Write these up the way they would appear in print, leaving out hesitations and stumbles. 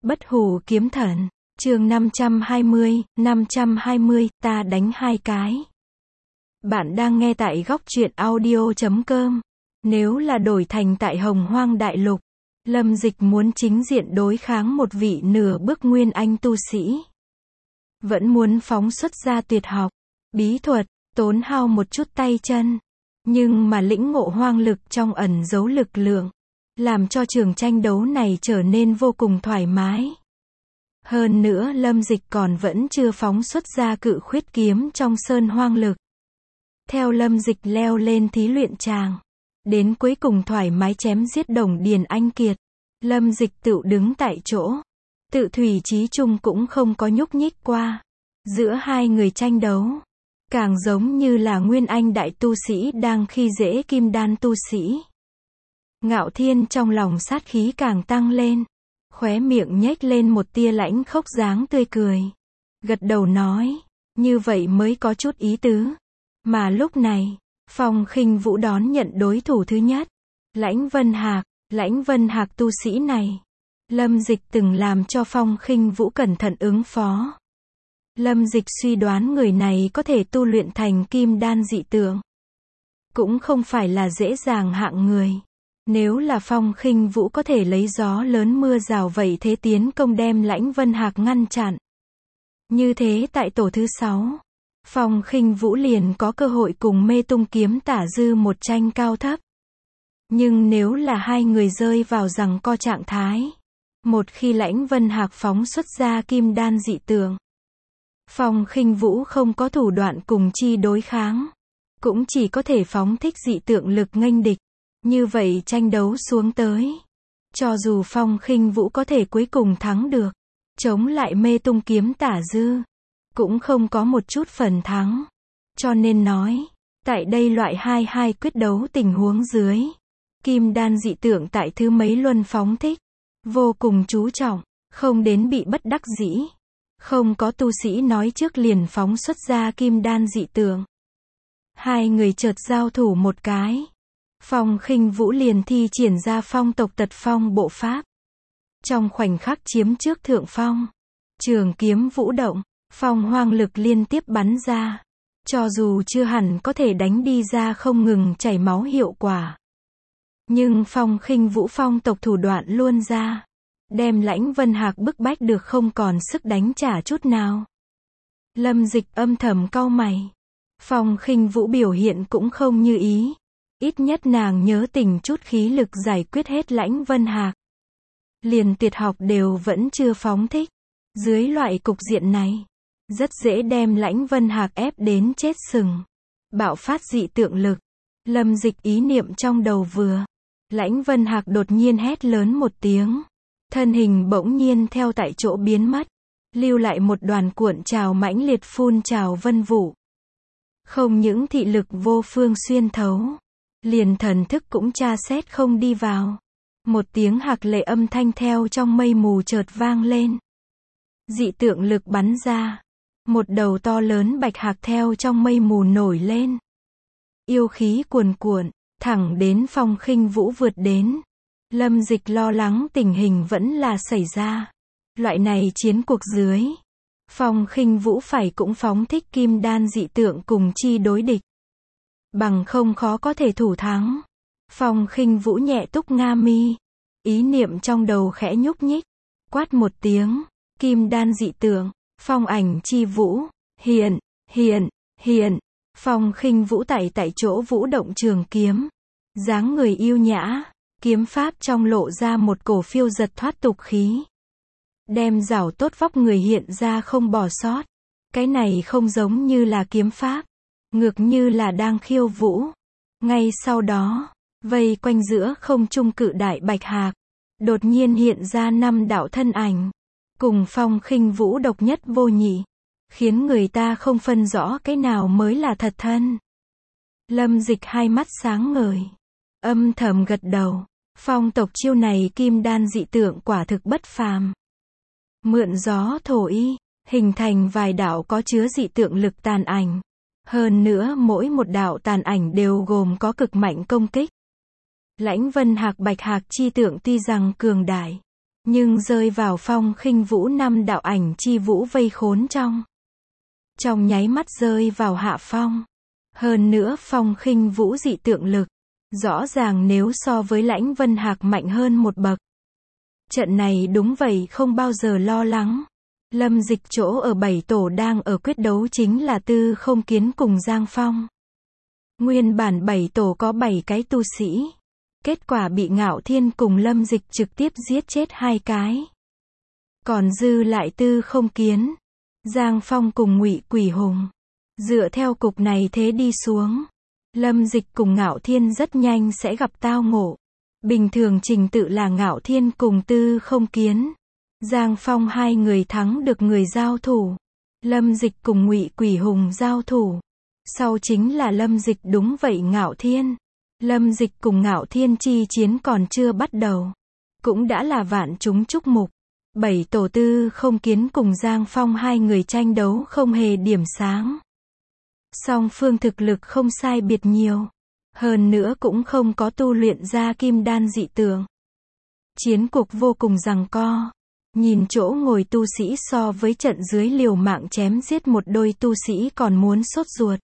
Bất hủ kiếm thần, chương 520, ta đánh hai cái. Bạn đang nghe tại góc truyện audio.com. Nếu là đổi thành tại Hồng Hoang Đại Lục, Lâm Dịch muốn chính diện đối kháng một vị nửa bước nguyên anh tu sĩ. Vẫn muốn phóng xuất ra tuyệt học, bí thuật, tốn hao một chút tay chân. Nhưng mà lĩnh ngộ hoang lực trong ẩn giấu lực lượng, làm cho trường tranh đấu này trở nên vô cùng thoải mái. Hơn nữa Lâm Dịch còn vẫn chưa phóng xuất ra cự khuyết kiếm trong sơn hoang lực. Theo Lâm Dịch leo lên thí luyện tràng, đến cuối cùng thoải mái chém giết Đồng Điền Anh Kiệt, Lâm Dịch tự đứng tại chỗ, tự thủy chí chung cũng không có nhúc nhích qua. Giữa hai người tranh đấu, càng giống như là nguyên anh đại tu sĩ đang khi dễ kim đan tu sĩ. Ngạo Thiên trong lòng sát khí càng tăng lên, khóe miệng nhếch lên một tia lãnh khốc dáng tươi cười, gật đầu nói, như vậy mới có chút ý tứ. Mà lúc này, Phong Khinh Vũ đón nhận đối thủ thứ nhất, Lãnh Vân Hạc tu sĩ này, Lâm Dịch từng làm cho Phong Khinh Vũ cẩn thận ứng phó. Lâm Dịch suy đoán người này có thể tu luyện thành kim đan dị tượng, cũng không phải là dễ dàng hạng người. Nếu là Phong Khinh Vũ có thể lấy gió lớn mưa rào vậy thế tiến công đem Lãnh Vân Hạc ngăn chặn, như thế tại tổ thứ 6, Phong Khinh Vũ liền có cơ hội cùng Mê Tung Kiếm Tả Dư một tranh cao thấp. Nhưng nếu là hai người rơi vào giằng co trạng thái, một khi Lãnh Vân Hạc phóng xuất ra kim đan dị tượng, Phong Khinh Vũ không có thủ đoạn cùng chi đối kháng, cũng chỉ có thể phóng thích dị tượng lực nghênh địch. Như vậy tranh đấu xuống tới, cho dù Phong Khinh Vũ có thể cuối cùng thắng được, chống lại Mê Tung Kiếm Tả Dư, cũng không có một chút phần thắng. Cho nên nói, tại đây loại 2-2 quyết đấu tình huống dưới, kim đan dị tượng tại thứ mấy luân phóng thích, vô cùng chú trọng, không đến bị bất đắc dĩ. Không có tu sĩ nói trước liền phóng xuất ra kim đan dị tượng. Hai người chợt giao thủ một cái, Phong Khinh Vũ liền thi triển ra phong tộc tật phong bộ pháp. Trong khoảnh khắc chiếm trước thượng phong, trường kiếm vũ động, phong hoang lực liên tiếp bắn ra. Cho dù chưa hẳn có thể đánh đi ra không ngừng chảy máu hiệu quả, nhưng Phong Khinh Vũ phong tộc thủ đoạn luôn ra, đem Lãnh Vân Hạc bức bách được không còn sức đánh trả chút nào. Lâm Dịch âm thầm cau mày. Phong Khinh Vũ biểu hiện cũng không như ý. Ít nhất nàng nhớ tình chút khí lực giải quyết hết Lãnh Vân Hạc. Liền tuyệt học đều vẫn chưa phóng thích. Dưới loại cục diện này, rất dễ đem Lãnh Vân Hạc ép đến chết sừng. Bạo phát dị tượng lực. Lâm Dịch ý niệm trong đầu vừa, Lãnh Vân Hạc đột nhiên hét lớn một tiếng. Thân hình bỗng nhiên theo tại chỗ biến mất, lưu lại một đoàn cuộn trào mãnh liệt phun trào vân vụ. Không những thị lực vô phương xuyên thấu, liền thần thức cũng tra xét không đi vào. Một tiếng hạc lệ âm thanh theo trong mây mù chợt vang lên. Dị tượng lực bắn ra, một đầu to lớn bạch hạc theo trong mây mù nổi lên. Yêu khí cuồn cuộn, thẳng đến Phong Khinh Vũ vượt đến. Lâm Dịch lo lắng tình hình vẫn là xảy ra. Loại này chiến cuộc dưới, Phong Khinh Vũ phải cũng phóng thích kim đan dị tượng cùng chi đối địch. Bằng không khó có thể thủ thắng. Phong Khinh Vũ nhẹ túc nga mi, ý niệm trong đầu khẽ nhúc nhích, quát một tiếng, kim đan dị tượng, phong ảnh chi vũ, hiện. Phong Khinh Vũ tại chỗ vũ động trường kiếm, dáng người yêu nhã, kiếm pháp trong lộ ra một cổ phiêu giật thoát tục khí. Đem rảo tốt vóc người hiện ra không bỏ sót. Cái này không giống như là kiếm pháp, ngược như là đang khiêu vũ. Ngay sau đó, vây quanh giữa không trung cự đại bạch hạc, đột nhiên hiện ra 5 đạo thân ảnh, cùng Phong Khinh Vũ độc nhất vô nhị, khiến người ta không phân rõ cái nào mới là thật thân. Lâm Dịch hai mắt sáng ngời, âm thầm gật đầu. Phong tộc chiêu này kim đan dị tượng quả thực bất phàm. Mượn gió thổi y, hình thành vài đạo có chứa dị tượng lực tàn ảnh. Hơn nữa mỗi một đạo tàn ảnh đều gồm có cực mạnh công kích. Lãnh Vân Hạc bạch hạc chi tượng tuy rằng cường đại, nhưng rơi vào Phong Khinh Vũ 5 đạo ảnh chi vũ vây khốn trong nháy mắt rơi vào hạ phong. Hơn nữa Phong Khinh Vũ dị tượng lực, rõ ràng nếu so với Lãnh Vân Hạc mạnh hơn một bậc. Trận này đúng vậy không bao giờ lo lắng. Lâm Dịch chỗ ở 7 tổ đang ở quyết đấu chính là Tư Không Kiến cùng Giang Phong. Nguyên bản 7 tổ có 7 cái tu sĩ. Kết quả bị Ngạo Thiên cùng Lâm Dịch trực tiếp giết chết 2 cái. Còn dư lại Tư Không Kiến, Giang Phong cùng Ngụy Quỷ Hùng. Dựa theo cục này thế đi xuống, Lâm Dịch cùng Ngạo Thiên rất nhanh sẽ gặp tao ngộ. Bình thường trình tự là Ngạo Thiên cùng Tư Không Kiến, Giang Phong hai người thắng được người giao thủ. Lâm Dịch cùng Ngụy Quỷ Hùng giao thủ. Sau chính là Lâm Dịch đúng vậy Ngạo Thiên. Lâm Dịch cùng Ngạo Thiên chi chiến còn chưa bắt đầu, cũng đã là vạn chúng chúc mục. 7 tổ Tư Không Kiến cùng Giang Phong hai người tranh đấu không hề điểm sáng. Song phương thực lực không sai biệt nhiều. Hơn nữa cũng không có tu luyện ra kim đan dị tượng. Chiến cuộc vô cùng giằng co. Nhìn chỗ ngồi tu sĩ so với trận dưới liều mạng chém giết một đôi tu sĩ còn muốn sốt ruột.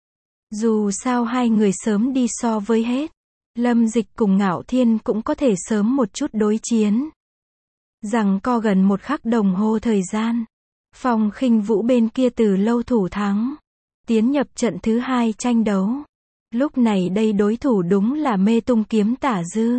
Dù sao hai người sớm đi so với hết. Lâm Dịch cùng Ngạo Thiên cũng có thể sớm một chút đối chiến. Giằng co gần 1 khắc đồng hồ thời gian. Phong Khinh Vũ bên kia từ lâu thủ thắng. Tiến nhập trận thứ 2 tranh đấu. Lúc này đây đối thủ đúng là Mê Tung Kiếm Tả Dư.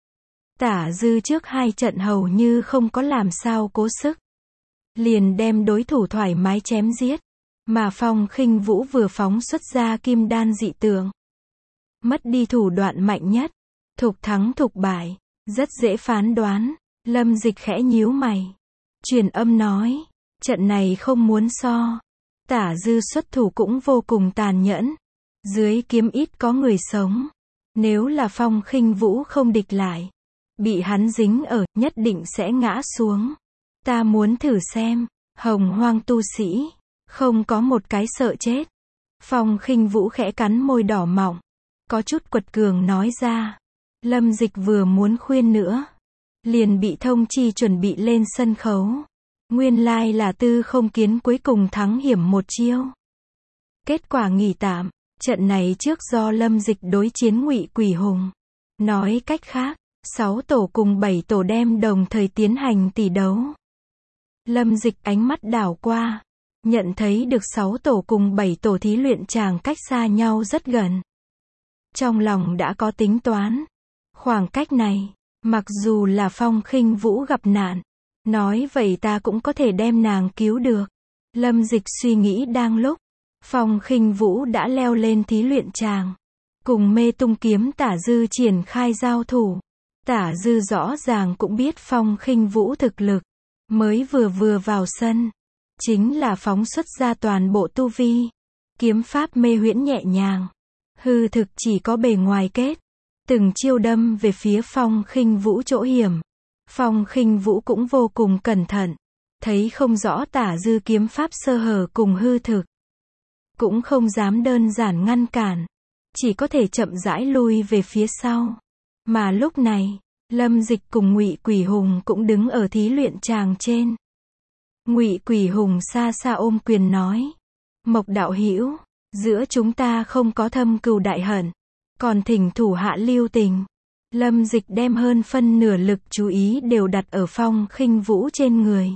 Tả Dư trước 2 trận hầu như không có làm sao cố sức. Liền đem đối thủ thoải mái chém giết. Mà Phong Khinh Vũ vừa phóng xuất ra kim đan dị tượng. Mất đi thủ đoạn mạnh nhất. Thục thắng thục bại. Rất dễ phán đoán. Lâm Dịch khẽ nhíu mày. Truyền âm nói. Trận này không muốn so. Tả Dư xuất thủ cũng vô cùng tàn nhẫn. Dưới kiếm ít có người sống. Nếu là Phong Khinh Vũ không địch lại, bị hắn dính ở, nhất định sẽ ngã xuống. Ta muốn thử xem. Hồng Hoang tu sĩ, không có một cái sợ chết. Phong Khinh Vũ khẽ cắn môi đỏ mọng, có chút quật cường nói ra. Lâm Dịch vừa muốn khuyên nữa, liền bị thông chi chuẩn bị lên sân khấu. Nguyên lai là Tư Không Kiến cuối cùng thắng hiểm một chiêu. Kết quả nghỉ tạm. Trận này trước do Lâm Dịch đối chiến Ngụy Quỷ Hùng. Nói cách khác, 6 tổ cùng 7 tổ đem đồng thời tiến hành tỷ đấu. Lâm Dịch ánh mắt đảo qua, nhận thấy được 6 tổ cùng 7 tổ thí luyện chàng cách xa nhau rất gần. Trong lòng đã có tính toán. Khoảng cách này, mặc dù là Phong Khinh Vũ gặp nạn, nói vậy ta cũng có thể đem nàng cứu được. Lâm Dịch suy nghĩ đang lúc, Phong Khinh Vũ đã leo lên thí luyện tràng, cùng Mê Tung Kiếm Tả Dư triển khai giao thủ. Tả Dư rõ ràng cũng biết Phong Khinh Vũ thực lực, mới vừa vào sân, chính là phóng xuất ra toàn bộ tu vi. Kiếm pháp mê huyễn nhẹ nhàng, hư thực chỉ có bề ngoài kết, từng chiêu đâm về phía Phong Khinh Vũ chỗ hiểm. Phong Khinh Vũ cũng vô cùng cẩn thận, thấy không rõ Tả Dư kiếm pháp sơ hở cùng hư thực, cũng không dám đơn giản ngăn cản, chỉ có thể chậm rãi lui về phía sau. Mà lúc này, Lâm Dịch cùng Ngụy Quỷ Hùng cũng đứng ở thí luyện tràng trên. Ngụy Quỷ Hùng xa xa ôm quyền nói: Mộc đạo hữu, giữa chúng ta không có thâm cừu đại hận, còn thỉnh thủ hạ lưu tình. Lâm Dịch đem hơn phân nửa lực chú ý đều đặt ở Phong Khinh Vũ trên người.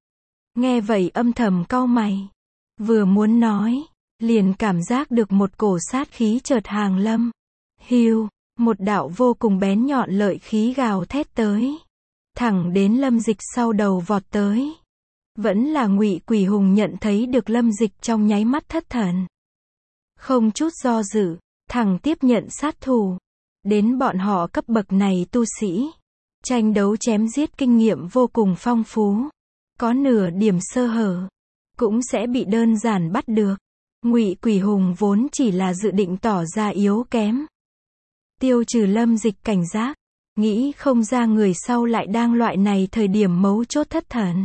Nghe vậy âm thầm cau mày, vừa muốn nói, liền cảm giác được một cổ sát khí chợt hàng lâm. Hiu, một đạo vô cùng bén nhọn lợi khí gào thét tới, thẳng đến Lâm Dịch sau đầu vọt tới. Vẫn là Ngụy Quỷ Hùng nhận thấy được Lâm Dịch trong nháy mắt thất thần, không chút do dự, thẳng tiếp nhận sát thủ. Đến bọn họ cấp bậc này tu sĩ, tranh đấu chém giết kinh nghiệm vô cùng phong phú, có nửa điểm sơ hở, cũng sẽ bị đơn giản bắt được. Ngụy Quỷ Hùng vốn chỉ là dự định tỏ ra yếu kém, tiêu trừ Lâm Dịch cảnh giác, nghĩ không ra người sau lại đang loại này thời điểm mấu chốt thất thần.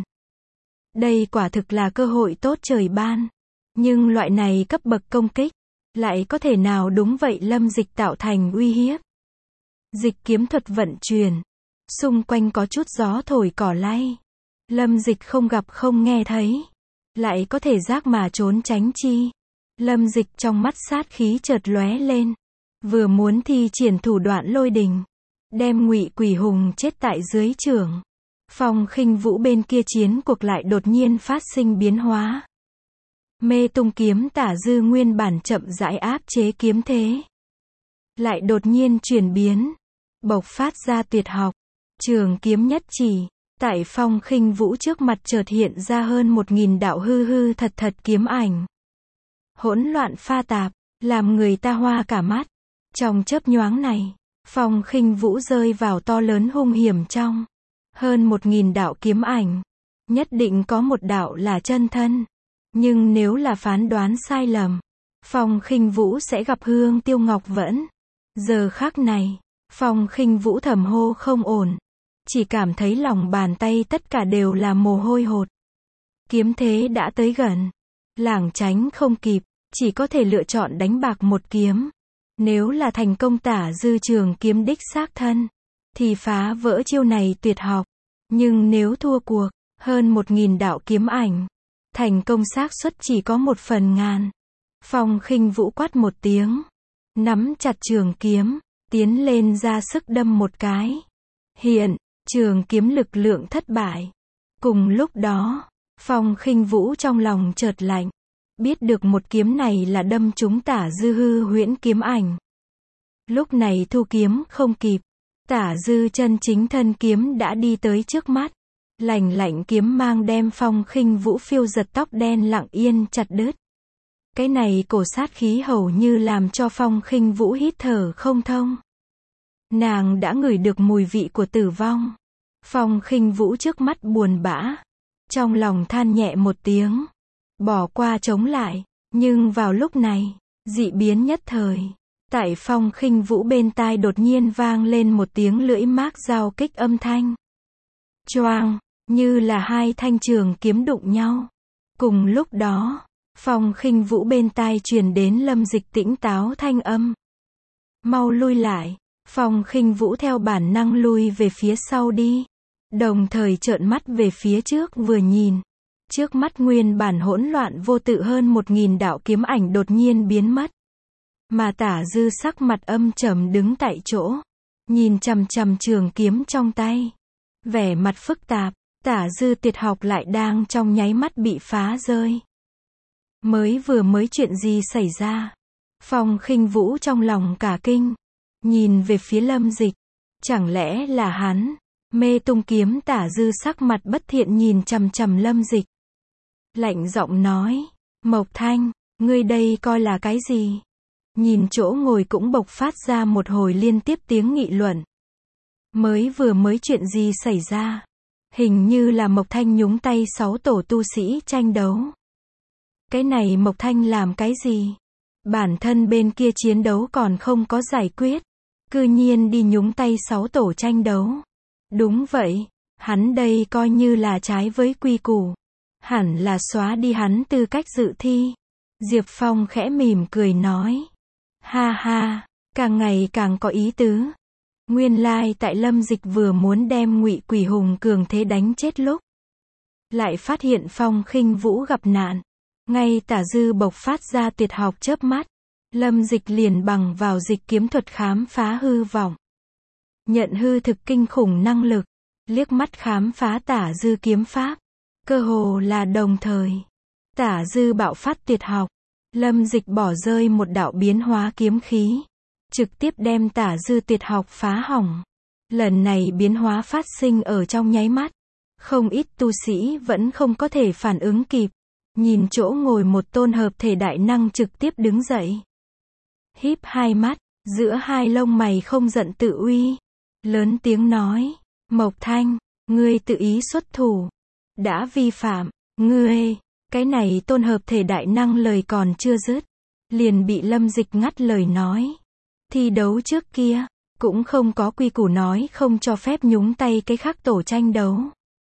Đây quả thực là cơ hội tốt trời ban, nhưng loại này cấp bậc công kích, lại có thể nào đúng vậy Lâm Dịch tạo thành uy hiếp. Dịch kiếm thuật vận chuyển, Xung quanh có chút gió thổi cỏ lay. Lâm Dịch không gặp không nghe thấy. Lại có thể giác mà trốn tránh chi. Lâm Dịch trong mắt sát khí chợt lóe lên. Vừa muốn thi triển thủ đoạn lôi đình. Đem Ngụy Quỷ Hùng chết tại dưới chưởng. Phong Khinh Vũ bên kia chiến cuộc lại đột nhiên phát sinh biến hóa. Mê tung kiếm tả dư nguyên bản chậm rãi áp chế kiếm thế. Lại đột nhiên chuyển biến. Bộc phát ra tuyệt học. Trường kiếm nhất chỉ. Tại Phong Khinh Vũ trước mặt chợt hiện ra hơn 1000 đạo hư hư thật thật kiếm ảnh. Hỗn loạn pha tạp, làm người ta hoa cả mắt. Trong chớp nhoáng này, Phong Khinh Vũ rơi vào to lớn hung hiểm trong. Hơn 1000 đạo kiếm ảnh. Nhất định có một đạo là chân thân. Nhưng nếu là phán đoán sai lầm, Phong Khinh Vũ sẽ gặp Hương Tiêu Ngọc Vẫn. Giờ khắc này, Phong Khinh Vũ thầm hô không ổn. Chỉ cảm thấy lòng bàn tay tất cả đều là mồ hôi hột. Kiếm thế đã tới gần. Lảng tránh không kịp, chỉ có thể lựa chọn đánh bạc một kiếm. Nếu là thành công tả dư trường kiếm đích xác thân, thì phá vỡ chiêu này tuyệt học. Nhưng nếu thua cuộc, hơn 1000 đạo kiếm ảnh, thành công xác suất chỉ có 1/1000. Phong Khinh Vũ quát một tiếng, nắm chặt trường kiếm, tiến lên ra sức đâm một cái. Hiện, trường kiếm lực lượng thất bại. Cùng lúc đó, Phong Khinh Vũ trong lòng chợt lạnh. Biết được một kiếm này là đâm trúng tả dư hư huyễn kiếm ảnh. Lúc này thu kiếm không kịp. Tả dư chân chính thân kiếm đã đi tới trước mắt. Lạnh lạnh kiếm mang đem Phong Khinh Vũ phiêu giật tóc đen lặng yên chặt đứt. Cái này cổ sát khí hầu như làm cho Phong Khinh Vũ hít thở không thông. Nàng đã ngửi được mùi vị của tử vong. Phong Khinh Vũ trước mắt buồn bã. Trong lòng than nhẹ một tiếng. Bỏ qua chống lại. Nhưng vào lúc này, dị biến nhất thời. Tại Phong Khinh Vũ bên tai đột nhiên vang lên một tiếng lưỡi mác giao kích âm thanh. Choang, như là hai thanh trường kiếm đụng nhau. Cùng lúc đó, Phong Khinh Vũ bên tai truyền đến Lâm Dịch tĩnh táo thanh âm. Mau lui lại. Phong Khinh Vũ theo bản năng lui về phía sau đi. Đồng thời trợn mắt về phía trước vừa nhìn. Trước mắt nguyên bản hỗn loạn vô tự hơn 1000 đạo kiếm ảnh đột nhiên biến mất. Mà tả dư sắc mặt âm trầm đứng tại chỗ. Nhìn chằm chằm trường kiếm trong tay. Vẻ mặt phức tạp, tả dư tuyệt học lại đang trong nháy mắt bị phá rơi. Mới chuyện gì xảy ra? Phong Khinh Vũ trong lòng cả kinh. Nhìn về phía Lâm Dịch. Chẳng lẽ là hắn? Mê tung kiếm tả dư sắc mặt bất thiện nhìn chằm chằm Lâm Dịch. Lạnh giọng nói. Mộc Thanh, ngươi đây coi là cái gì? Nhìn chỗ ngồi cũng bộc phát ra một hồi liên tiếp tiếng nghị luận. Mới chuyện gì xảy ra? Hình như là Mộc Thanh nhúng tay 6 tổ tu sĩ tranh đấu. Cái này Mộc Thanh làm cái gì? Bản thân bên kia chiến đấu còn không có giải quyết. Cư nhiên đi nhúng tay 6 tổ tranh đấu. Đúng vậy, hắn đây coi như là trái với quy củ. Hẳn là xóa đi hắn tư cách dự thi. Diệp Phong khẽ mỉm cười nói. Ha ha, càng ngày càng có ý tứ. Nguyên lai tại Lâm Dịch vừa muốn đem Ngụy Quỷ Hùng cường thế đánh chết lúc. Lại phát hiện Phong Khinh Vũ gặp nạn. Ngay tả dư bộc phát ra tuyệt học chớp mắt. Lâm Dịch liền bằng vào dịch kiếm thuật khám phá hư vọng. Nhận hư thực kinh khủng năng lực. Liếc mắt khám phá tả dư kiếm pháp. Cơ hồ là đồng thời. Tả dư bạo phát tuyệt học. Lâm Dịch bỏ rơi một đạo biến hóa kiếm khí. Trực tiếp đem tả dư tuyệt học phá hỏng. Lần này biến hóa phát sinh ở trong nháy mắt. Không ít tu sĩ vẫn không có thể phản ứng kịp. Nhìn chỗ ngồi một tôn hợp thể đại năng trực tiếp đứng dậy. Híp hai mắt, giữa hai lông mày không giận tự uy. Lớn tiếng nói. Mộc Thanh, ngươi tự ý xuất thủ. Đã vi phạm, ngươi. Cái này tôn hợp thể đại năng lời còn chưa dứt. Liền bị Lâm Dịch ngắt lời nói. Thi đấu trước kia, cũng không có quy củ nói không cho phép nhúng tay cái khác tổ tranh đấu.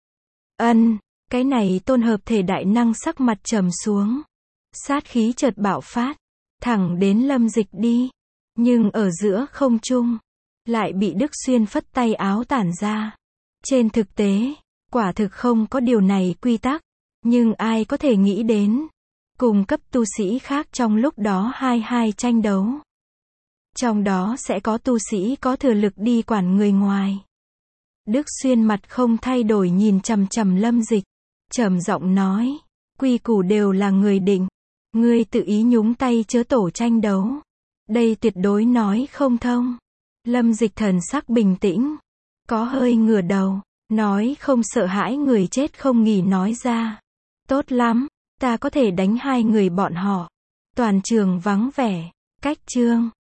Cái này tôn hợp thể đại năng sắc mặt trầm xuống. Sát khí chợt bạo phát. Thẳng đến Lâm Dịch đi. Nhưng ở giữa không trung. lại bị Đức Xuyên phất tay áo tản ra. Trên thực tế, quả thực không có điều này quy tắc, nhưng ai có thể nghĩ đến, cùng cấp tu sĩ khác trong lúc đó hai tranh đấu. Trong đó sẽ có tu sĩ có thừa lực đi quản người ngoài. Đức Xuyên mặt không thay đổi nhìn chằm chằm Lâm Dịch, trầm giọng nói, quy củ đều là người định, ngươi tự ý nhúng tay chớ tổ tranh đấu. Đây tuyệt đối nói không thông. Lâm Dịch thần sắc bình tĩnh, có hơi ngửa đầu, nói không sợ hãi người chết không nghỉ nói ra. Tốt lắm, ta có thể đánh hai người bọn họ. Toàn trường vắng vẻ, cách chương.